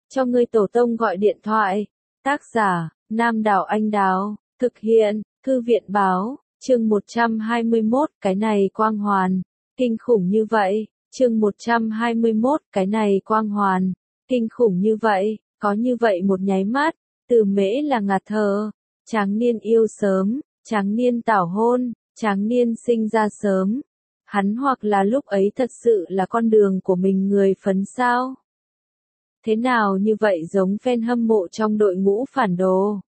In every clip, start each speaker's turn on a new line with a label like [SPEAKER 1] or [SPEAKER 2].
[SPEAKER 1] cho ngươi tổ tông gọi điện thoại. Tác giả, Nam Đảo Anh Đào, thực hiện, Thư viện báo, chương 121, cái này quang hoàn, kinh khủng như vậy, chương 121, cái này quang hoàn, kinh khủng như vậy, có như vậy một nháy mắt, Từ Mễ là ngạt thở, tráng niên yêu sớm, tráng niên tảo hôn, tráng niên sinh ra sớm. Hắn hoặc là lúc ấy thật sự là con đường của mình người phấn sao? Thế nào như vậy giống fan hâm mộ trong đội ngũ phản đồ?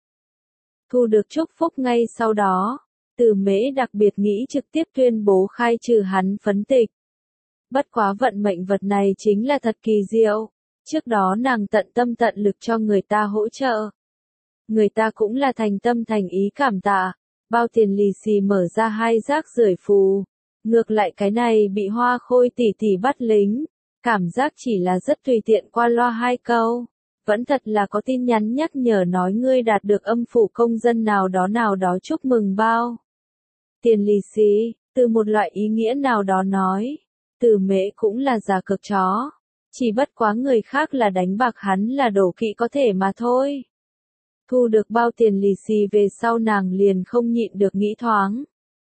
[SPEAKER 1] Thu được chúc phúc ngay sau đó, Từ Mễ đặc biệt nghĩ trực tiếp tuyên bố khai trừ hắn phấn tịch. Bất quá vận mệnh vật này chính là thật kỳ diệu. Trước đó nàng tận tâm tận lực cho người ta hỗ trợ. Người ta cũng là thành tâm thành ý cảm tạ, bao tiền lì xì mở ra 2 rác rưởi phù. Ngược lại cái này bị Hoa Khôi tỷ tỷ bắt lính, cảm giác chỉ là rất tùy tiện qua loa 2 câu. Vẫn thật là có tin nhắn nhắc nhở nói ngươi đạt được âm phủ công dân nào đó chúc mừng bao. Tiền lì xì, từ một loại ý nghĩa nào đó nói, Từ Mễ cũng là già cực chó. Chỉ bất quá người khác là đánh bạc hắn là đổ kỵ có thể mà thôi. Thu được bao tiền lì xì về sau nàng liền không nhịn được nghĩ thoáng.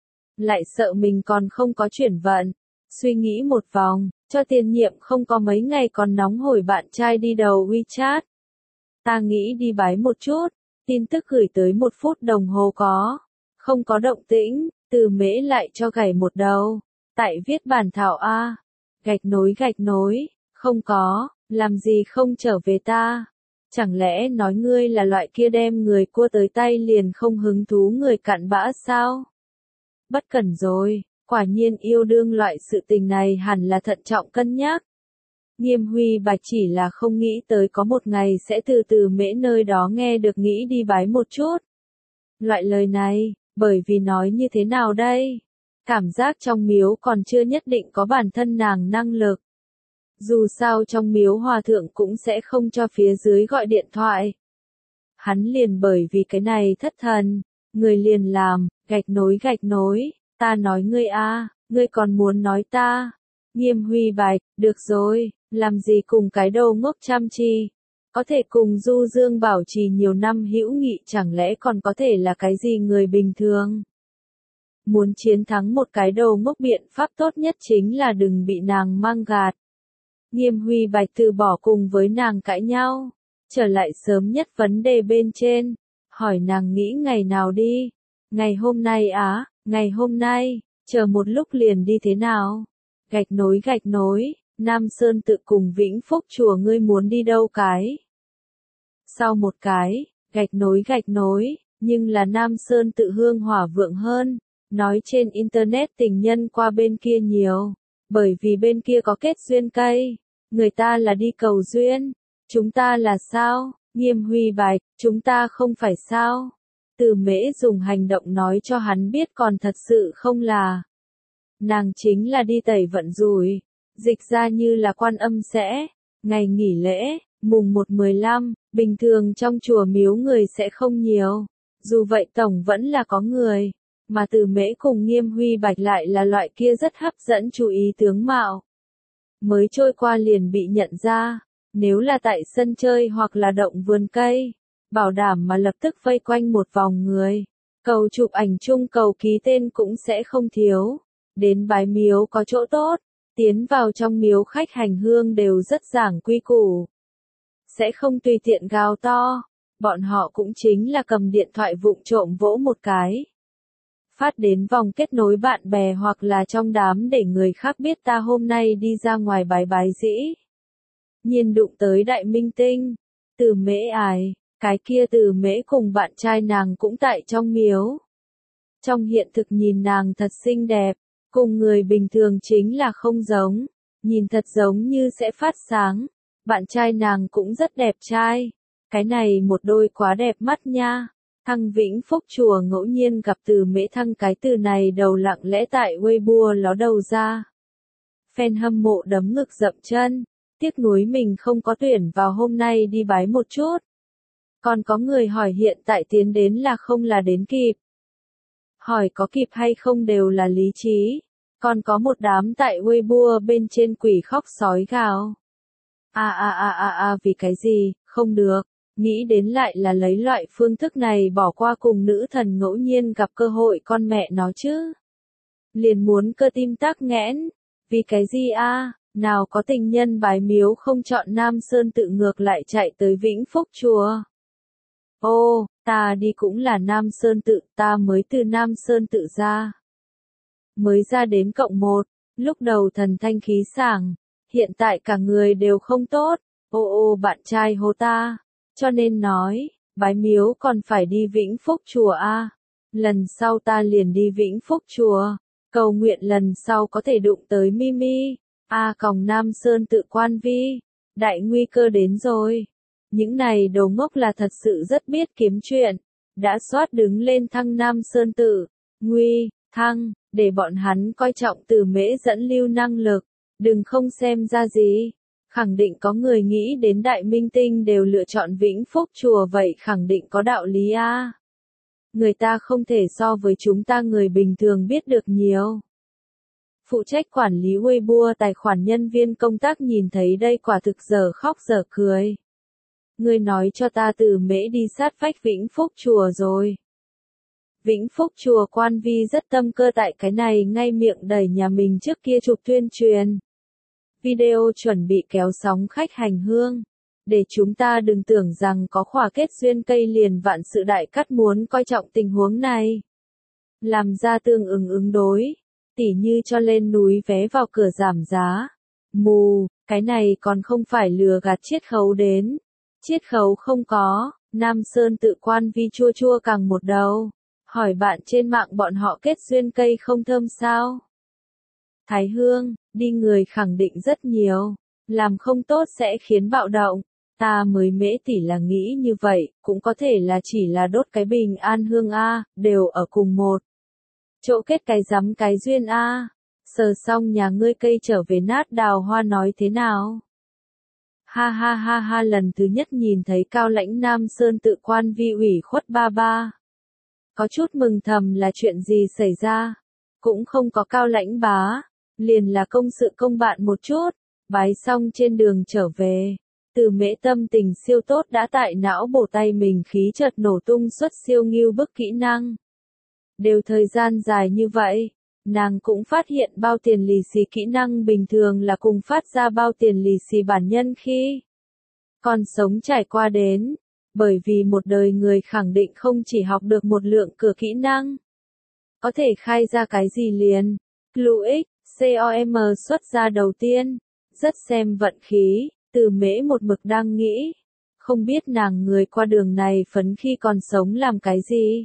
[SPEAKER 1] Lại sợ mình còn không có chuyển vận. Suy nghĩ một vòng, cho tiền nhiệm không có mấy ngày còn nóng hổi bạn trai đi đầu WeChat. Ta nghĩ đi bái một chút, tin tức gửi tới 1 phút đồng hồ có. Không có động tĩnh, Từ Mễ lại cho gảy một đầu. Tại viết bản thảo A. Gạch nối, không có, làm gì không trở về ta. Chẳng lẽ nói ngươi là loại kia đem người cua tới tay liền không hứng thú người cặn bã sao? Bất cẩn rồi, quả nhiên yêu đương loại sự tình này hẳn là thận trọng cân nhắc. Nghiêm Huy Bạch chỉ là không nghĩ tới có một ngày sẽ từ Từ Mễ nơi đó nghe được nghĩ đi bái một chút. Loại lời này, bởi vì nói như thế nào đây? Cảm giác trong miếu còn chưa nhất định có bản thân nàng năng lực. Dù sao trong miếu hòa thượng cũng sẽ không cho phía dưới gọi điện thoại. Hắn liền bởi vì cái này thất thần, người liền làm, gạch nối, ta nói ngươi a, ngươi còn muốn nói ta. Nghiêm Huy Bạch, được rồi, làm gì cùng cái đầu ngốc chăm chi. Có thể cùng Du Dương bảo trì nhiều năm hữu nghị chẳng lẽ còn có thể là cái gì người bình thường. Muốn chiến thắng một cái đầu ngốc biện pháp tốt nhất chính là đừng bị nàng mang gạt. Nghiêm Huy Bạch từ bỏ cùng với nàng cãi nhau, trở lại sớm nhất vấn đề bên trên, hỏi nàng nghĩ ngày nào đi. Ngày hôm nay á, ngày hôm nay, chờ một lúc liền đi thế nào? Gạch nối, Nam Sơn tự cùng Vĩnh Phúc chùa ngươi muốn đi đâu cái? Sau một cái, gạch nối, nhưng là Nam Sơn tự hương hỏa vượng hơn, nói trên internet tình nhân qua bên kia nhiều. Bởi vì bên kia có kết duyên cây, người ta là đi cầu duyên, chúng ta là sao? Nghiêm Huy Bạch, chúng ta không phải sao? Từ Mễ dùng hành động nói cho hắn biết còn thật sự không là. Nàng chính là đi tẩy vận rủi, dịch ra như là Quan Âm sẽ, ngày nghỉ lễ, mùng 1/15, bình thường trong chùa miếu người sẽ không nhiều, dù vậy tổng vẫn là có người. Mà Từ Mễ cùng Nghiêm Huy Bạch lại là loại kia rất hấp dẫn chú ý tướng mạo. Mới trôi qua liền bị nhận ra, nếu là tại sân chơi hoặc là động vườn cây, bảo đảm mà lập tức vây quanh một vòng người. Cầu chụp ảnh chung cầu ký tên cũng sẽ không thiếu. Đến bái miếu có chỗ tốt, tiến vào trong miếu khách hành hương đều rất giảng quy củ. Sẽ không tùy tiện gào to, bọn họ cũng chính là cầm điện thoại vụng trộm vỗ một cái. Phát đến vòng kết nối bạn bè hoặc là trong đám để người khác biết ta hôm nay đi ra ngoài bái dĩ. Nhiên đụng tới đại minh tinh, Từ Mễ ải, cái kia Từ Mễ cùng bạn trai nàng cũng tại trong miếu. Trong hiện thực nhìn nàng thật xinh đẹp, cùng người bình thường chính là không giống, nhìn thật giống như sẽ phát sáng. Bạn trai nàng cũng rất đẹp trai, cái này một đôi quá đẹp mắt nha. Thăng Vĩnh Phúc chùa ngẫu nhiên gặp Từ Mễ thăng cái từ này đầu lặng lẽ tại Weibo ló đầu ra. Fan hâm mộ đấm ngực dậm chân, tiếc nuối mình không có tuyển vào hôm nay đi bái một chút. Còn có người hỏi hiện tại tiến đến là không là đến kịp. Hỏi có kịp hay không đều là lý trí. Còn có một đám tại Weibo bên trên quỷ khóc sói gào. Vì cái gì, Không được, nghĩ đến lại là lấy loại phương thức này bỏ qua cùng nữ thần ngẫu nhiên gặp cơ hội con mẹ nó chứ. Liền muốn cơ tim tắc nghẽn, vì cái gì a? Nào có tình nhân bái miếu không chọn Nam Sơn tự ngược lại chạy tới Vĩnh Phúc chùa. Ô, ta đi cũng là Nam Sơn tự, ta mới từ Nam Sơn tự ra. Mới ra đến +1, lúc đầu thần thanh khí sảng, hiện tại cả người đều không tốt, ô bạn trai hô ta, cho nên nói, bái miếu còn phải đi Vĩnh Phúc chùa a. Lần sau ta liền đi Vĩnh Phúc chùa, cầu nguyện lần sau có thể đụng tới Mimi, còng Nam Sơn tự quan vi, đại nguy cơ đến rồi. Những này đồ ngốc là thật sự rất biết kiếm chuyện, đã soát đứng lên thăng Nam Sơn tự, nguy, thăng, để bọn hắn coi trọng Từ Mễ dẫn lưu năng lực, đừng không xem ra gì. Khẳng định có người nghĩ đến đại minh tinh đều lựa chọn Vĩnh Phúc chùa vậy khẳng định có đạo lý a. Người ta không thể so với chúng ta người bình thường biết được nhiều. Phụ trách quản lý Weibo tài khoản nhân viên công tác nhìn thấy đây quả thực giờ khóc giờ cười. Ngươi nói cho ta Từ Mễ đi sát vách Vĩnh Phúc chùa rồi. Vĩnh Phúc chùa quan vi rất tâm cơ tại cái này ngay miệng đẩy nhà mình trước kia chụp tuyên truyền. Video chuẩn bị kéo sóng khách hành hương. Để chúng ta đừng tưởng rằng có khỏa kết duyên cây liền vạn sự đại cát muốn coi trọng tình huống này. Làm ra tương ứng đối. Tỉ như cho lên núi vé vào cửa giảm giá. Mù, cái này còn không phải lừa gạt chiết khấu đến. Chiết khấu không có, Nam Sơn tự quan vi chua chua càng một đầu. Hỏi bạn trên mạng bọn họ kết duyên cây không thơm sao? Thái Hương, đi người khẳng định rất nhiều. Làm không tốt sẽ khiến bạo động. Ta mới Mễ tỷ là nghĩ như vậy, cũng có thể là chỉ là đốt cái bình an hương a, đều ở cùng một chỗ kết cái rắm cái duyên a. Sờ xong nhà ngươi cây trở về nát đào hoa nói thế nào? Ha ha ha ha, lần thứ nhất nhìn thấy cao lãnh Nam Sơn tự quan vi ủy khuất ba ba. Có chút mừng thầm là chuyện gì xảy ra? Cũng không có cao lãnh bá, liền là công sự công bạn một chút, bái xong trên đường trở về. Từ Mễ tâm tình siêu tốt đã tại não bổ tay mình khí chợt nổ tung xuất siêu ngưu bức kỹ năng. Đều thời gian dài như vậy, nàng cũng phát hiện bao tiền lì xì kỹ năng bình thường là cùng phát ra bao tiền lì xì bản nhân khi còn sống trải qua đến. Bởi vì một đời người khẳng định không chỉ học được một lượng cửa kỹ năng. Có thể khai ra cái gì liền. Clux, COM xuất ra đầu tiên. Rất xem vận khí. Từ Mễ một mực đang nghĩ. Không biết nàng người qua đường này phấn khi còn sống làm cái gì.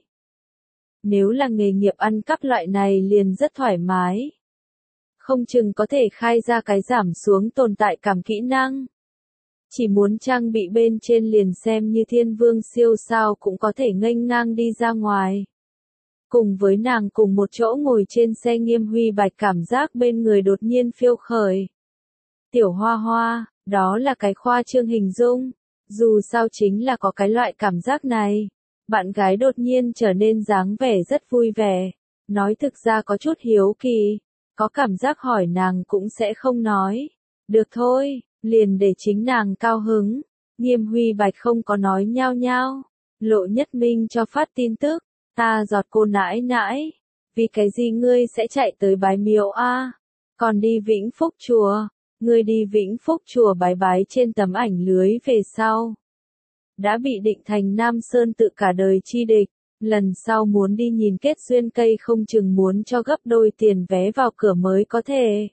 [SPEAKER 1] Nếu là nghề nghiệp ăn cắp loại này liền rất thoải mái. Không chừng có thể khai ra cái giảm xuống tồn tại cảm kỹ năng. Chỉ muốn trang bị bên trên liền xem như thiên vương siêu sao cũng có thể nghênh ngang đi ra ngoài. Cùng với nàng cùng một chỗ ngồi trên xe Nghiêm Huy Bạch cảm giác bên người đột nhiên phiêu khởi. Tiểu Hoa Hoa, đó là cái khoa trương hình dung. Dù sao chính là có cái loại cảm giác này. Bạn gái đột nhiên trở nên dáng vẻ rất vui vẻ. Nói thực ra có chút hiếu kỳ. Có cảm giác hỏi nàng cũng sẽ không nói. Được thôi. Liền để chính nàng cao hứng. Nghiêm Huy Bạch không có nói nhao nhao. Lộ Nhất Minh cho phát tin tức. Ta giọt cô nãi nãi. Vì cái gì ngươi sẽ chạy tới bái miếu a? Còn đi Vĩnh Phúc chùa. Ngươi đi Vĩnh Phúc chùa bái bái trên tấm ảnh lưới về sau. Đã bị định thành Nam Sơn tự cả đời chi địch. Lần sau muốn đi nhìn kết duyên cây không chừng muốn cho gấp đôi tiền vé vào cửa mới có thể.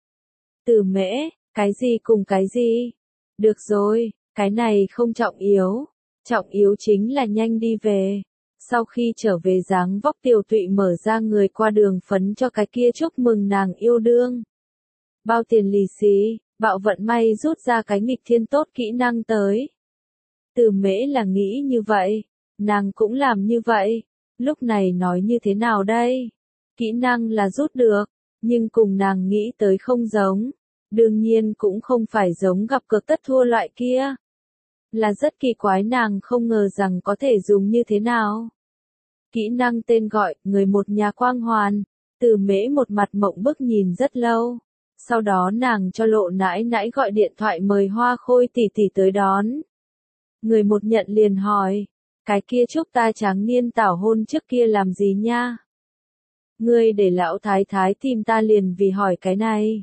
[SPEAKER 1] Từ Mễ. Cái gì cùng cái gì? Được rồi, cái này không trọng yếu. Trọng yếu chính là nhanh đi về. Sau khi trở về dáng vóc Tiểu Tụy mở ra người qua đường phấn cho cái kia chúc mừng nàng yêu đương. Bao tiền lì xì, bạo vận may rút ra cái nghịch thiên tốt kỹ năng tới. Từ Mễ là nghĩ như vậy. Nàng cũng làm như vậy. Lúc này nói như thế nào đây? Kỹ năng là rút được. Nhưng cùng nàng nghĩ tới không giống. Đương nhiên cũng không phải giống gặp cược tất thua loại kia. Là rất kỳ quái nàng không ngờ rằng có thể dùng như thế nào. Kỹ năng tên gọi, người một nhà quang hoàn. Từ Mễ một mặt mộng bức nhìn rất lâu. Sau đó nàng cho Lộ nãi nãi gọi điện thoại mời Hoa Khôi tỷ tỷ tới đón. Người một nhận liền hỏi, cái kia chúc ta tráng niên tảo hôn trước kia làm gì nha? Ngươi để lão thái thái tìm ta liền vì hỏi cái này.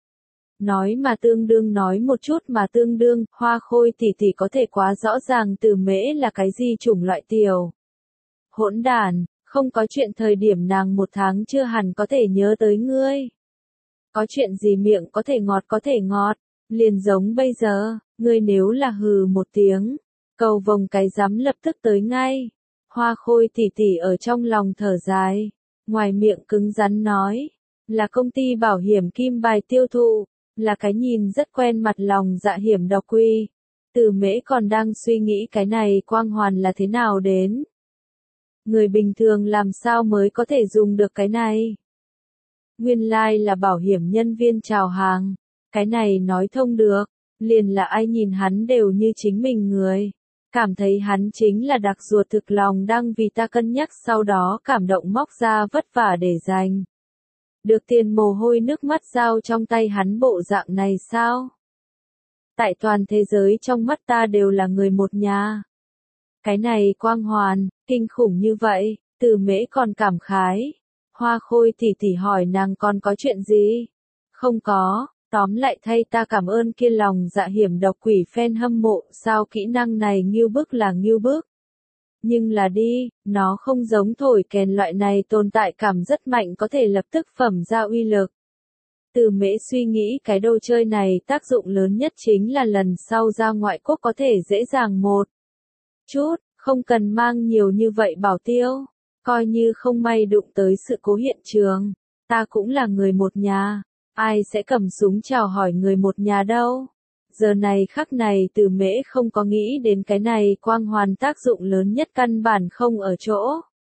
[SPEAKER 1] Nói mà tương đương nói một chút mà tương đương, Hoa Khôi tỷ tỷ có thể quá rõ ràng Từ Mễ là cái gì chủng loại tiểu. Hỗn đản, không có chuyện thời điểm nàng 1 tháng chưa hẳn có thể nhớ tới ngươi. Có chuyện gì miệng có thể ngọt, liền giống bây giờ, ngươi nếu là hừ một tiếng, cầu vồng cái rắm lập tức tới ngay. Hoa Khôi tỷ tỷ ở trong lòng thở dài, ngoài miệng cứng rắn nói, là công ty bảo hiểm Kim Bài tiêu thụ, là cái nhìn rất quen mặt lòng dạ hiểm độc quy. Từ Mễ còn đang suy nghĩ cái này quang hoàn là thế nào đến. Người bình thường làm sao mới có thể dùng được cái này? Nguyên lai là bảo hiểm nhân viên chào hàng, cái này nói thông được, liền là ai nhìn hắn đều như chính mình người. Cảm thấy hắn chính là đặc ruột thực lòng đang vì ta cân nhắc sau đó cảm động móc ra vất vả để dành. Được tiền mồ hôi nước mắt giao trong tay hắn bộ dạng này sao? Tại toàn thế giới trong mắt ta đều là người một nhà. Cái này quang hoàn, kinh khủng như vậy, Từ Mễ còn cảm khái. Hoa Khôi tỷ tỷ hỏi nàng còn có chuyện gì? Không có, tóm lại thay ta cảm ơn kia lòng dạ hiểm độc quỷ fan hâm mộ, sao kỹ năng này ngưu bức là ngưu bức. Nhưng là đi, nó không giống thổi kèn loại này tồn tại cảm rất mạnh có thể lập tức phẩm ra uy lực. Từ Mễ suy nghĩ cái đồ chơi này tác dụng lớn nhất chính là lần sau ra ngoại quốc có thể dễ dàng một chút, không cần mang nhiều như vậy bảo tiêu. Coi như không may đụng tới sự cố hiện trường, ta cũng là người một nhà, ai sẽ cầm súng chào hỏi người một nhà đâu. Giờ này khắc này Từ Mễ không có nghĩ đến cái này quang hoàn tác dụng lớn nhất căn bản không ở chỗ.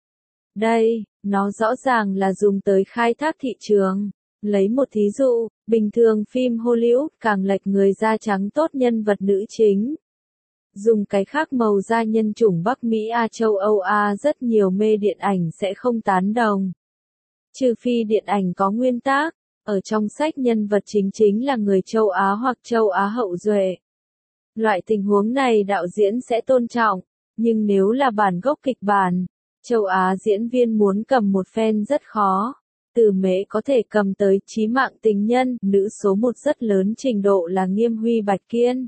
[SPEAKER 1] Đây, nó rõ ràng là dùng tới khai thác thị trường. Lấy một thí dụ, bình thường phim Hollywood càng lệch người da trắng tốt nhân vật nữ chính. Dùng cái khác màu da nhân chủng Bắc Mỹ A châu Âu A rất nhiều mê điện ảnh sẽ không tán đồng. Trừ phi điện ảnh có nguyên tác, ở trong sách nhân vật chính là người châu Á hoặc châu Á hậu duệ. Loại tình huống này đạo diễn sẽ tôn trọng, nhưng nếu là bản gốc kịch bản, châu Á diễn viên muốn cầm một phen rất khó. Từ Mễ có thể cầm tới Chí Mạng Tình Nhân, nữ số 1 rất lớn trình độ là Nghiêm Huy Bạch Kiên.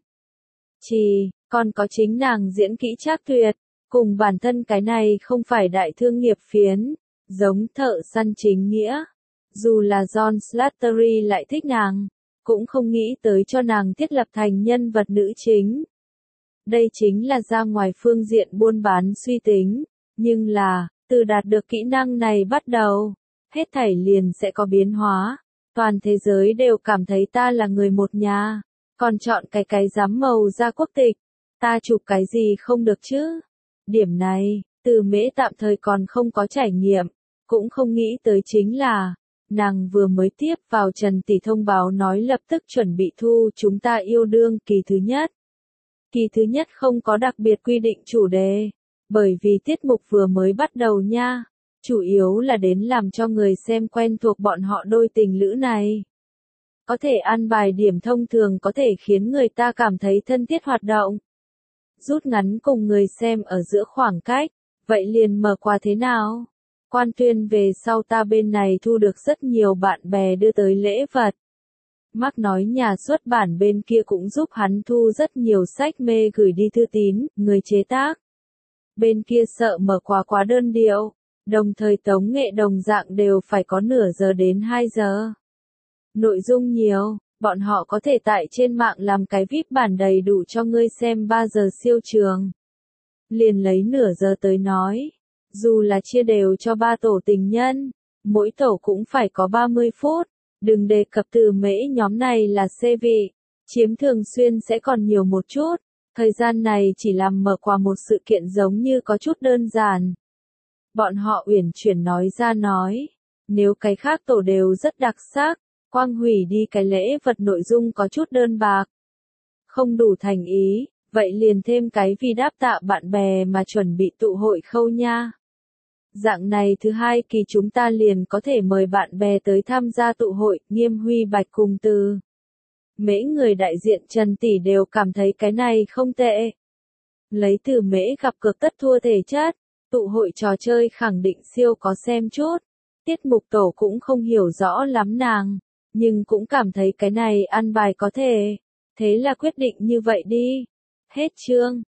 [SPEAKER 1] Còn có chính nàng diễn kỹ trác tuyệt, cùng bản thân cái này không phải đại thương nghiệp phiến, giống Thợ Săn Chính Nghĩa. Dù là John Slattery lại thích nàng, cũng không nghĩ tới cho nàng thiết lập thành nhân vật nữ chính. Đây chính là ra ngoài phương diện buôn bán suy tính, nhưng là, từ đạt được kỹ năng này bắt đầu, hết thảy liền sẽ có biến hóa. Toàn thế giới đều cảm thấy ta là người một nhà, còn chọn cái dám màu da quốc tịch. Ta chụp cái gì không được chứ? Điểm này, Từ Mễ tạm thời còn không có trải nghiệm, cũng không nghĩ tới chính là, nàng vừa mới tiếp vào Trần Tỷ thông báo nói lập tức chuẩn bị thu Chúng Ta Yêu Đương kỳ thứ nhất. Kỳ thứ nhất không có đặc biệt quy định chủ đề, bởi vì tiết mục vừa mới bắt đầu nha, chủ yếu là đến làm cho người xem quen thuộc bọn họ đôi tình lữ này. Có thể ăn bài điểm thông thường có thể khiến người ta cảm thấy thân thiết hoạt động. Rút ngắn cùng người xem ở giữa khoảng cách, vậy liền mở quà thế nào? Quan tuyên về sau ta bên này thu được rất nhiều bạn bè đưa tới lễ vật. Mark nói nhà xuất bản bên kia cũng giúp hắn thu rất nhiều sách mê gửi đi thư tín, người chế tác. Bên kia sợ mở quà quá đơn điệu, đồng thời tống nghệ đồng dạng đều phải có nửa giờ đến 2 giờ. Nội dung nhiều. Bọn họ có thể tại trên mạng làm cái VIP bản đầy đủ cho ngươi xem 3 giờ siêu trường. Liền lấy nửa giờ tới nói. Dù là chia đều cho 3 tổ tình nhân, mỗi tổ cũng phải có 30 phút. Đừng đề cập Từ Mễ nhóm này là xê vị. Chiếm thường xuyên sẽ còn nhiều một chút. Thời gian này chỉ làm mở quà một sự kiện giống như có chút đơn giản. Bọn họ uyển chuyển nói ra nói. Nếu cái khác tổ đều rất đặc sắc. Quang hủy đi cái lễ vật nội dung có chút đơn bạc. Không đủ thành ý, vậy liền thêm cái vì đáp tạ bạn bè mà chuẩn bị tụ hội khâu nha. Dạng này thứ 2 kỳ chúng ta liền có thể mời bạn bè tới tham gia tụ hội, Nghiêm Huy Bạch cùng Từ Mễ người đại diện Trần Tỷ đều cảm thấy cái này không tệ. Lấy từ Mễ gặp cược tất thua thể chất, tụ hội trò chơi khẳng định siêu có xem chút. Tiết mục tổ cũng không hiểu rõ lắm nàng, nhưng cũng cảm thấy cái này ăn bài có thể. Thế là quyết định như vậy đi. Hết chương.